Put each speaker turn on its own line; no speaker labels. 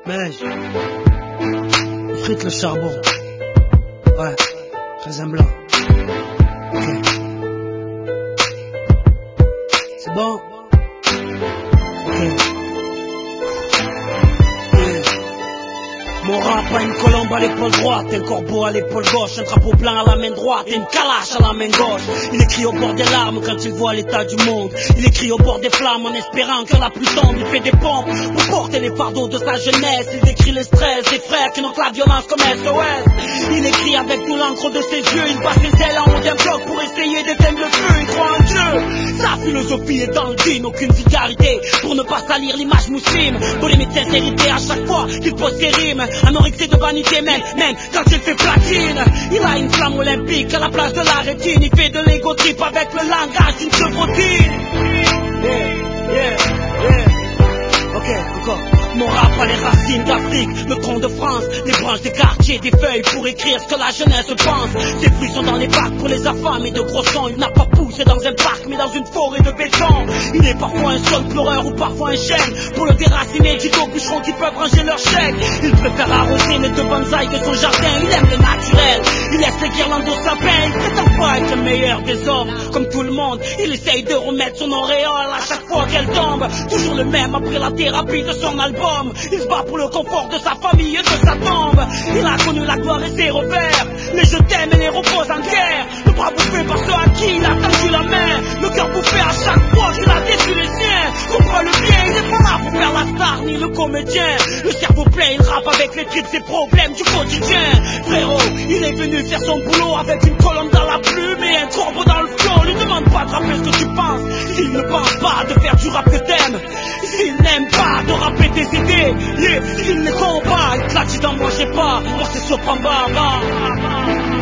Mais frite le charbon. Ouais, raisin blanc. Ok. C'est bon. Ok. Mon rap a une colombe à l'épaule droite, un corbeau à l'épaule gauche, un drapeau blanc à la main droite et une calache à la main gauche. Il écrit au bord des larmes quand il voit l'état du monde. Il écrit au bord des flammes en espérant que la pluie tombe. Il fait des pompes pour porter les fardeaux de sa jeunesse. Il écrit le stress des frères qui notent la violence comme SOS. Il écrit avec tout l'encre de ses yeux. Il passe ses ailes en haut d'un bloc pour essayer d'éteindre le feu. Il croit en Dieu. Sa philosophie est dans le din, aucune vulgarité pour ne pas salir l'image musulmane. Polémique de sincérité à chaque fois qu'il pose ses rimes. Anorexie de vanité même quand il fait platine. Il a une flamme olympique à la place de la rétine. Il fait de l'ego trip avec le langage d'une chevrotine. Ok, encore. Mon rap a les racines d'Afrique, le tronc de France, les branches des quartiers, des feuilles pour écrire ce que la jeunesse pense. Ses fruits sont dans les bacs pour les affamés de gros sons. Il n'a pas poussé dans un parc mais dans une forêt de béton. Il est parfois un seul pleureur ou parfois un chêne. Pour le déraciner, dit aux bûcherons qui peuvent ranger leur chèque. Il préfère arroser les deux bonsaïs de son jardin. Il aime le naturel, il laisse les guirlandes au sapin. Il prétend pas être le meilleur des hommes. Comme tout le monde, il essaye de remettre son auréole à chaque fois qu'elle tombe. Toujours le même après la thérapie de son album. Il se bat pour le confort de sa famille et de sa tombe. Il a connu la gloire et ses revers, les je t'aime et les repose en guerre. Le bras bouffé par ceux à qui il a tendu la main. Le cœur bouffé à chaque fois qu'il a déçu les siens. Comprends le bien, il est pas là pour faire la star ni le comédien. Le cerveau plein, il rappe avec les tripes, ses problèmes du quotidien. Frérot, il est venu faire son boulot avec une colonne dans la plume et un corbeau dans le flot. Lui demande pas de rapper ce que tu penses, s'il ne pense pas de faire du rap que t'aimes. S'il n'aime pas de rapper tes idées, s'il ne comprend pas, il te l'a dit d'en manger pas. Moi c'est Sopamba.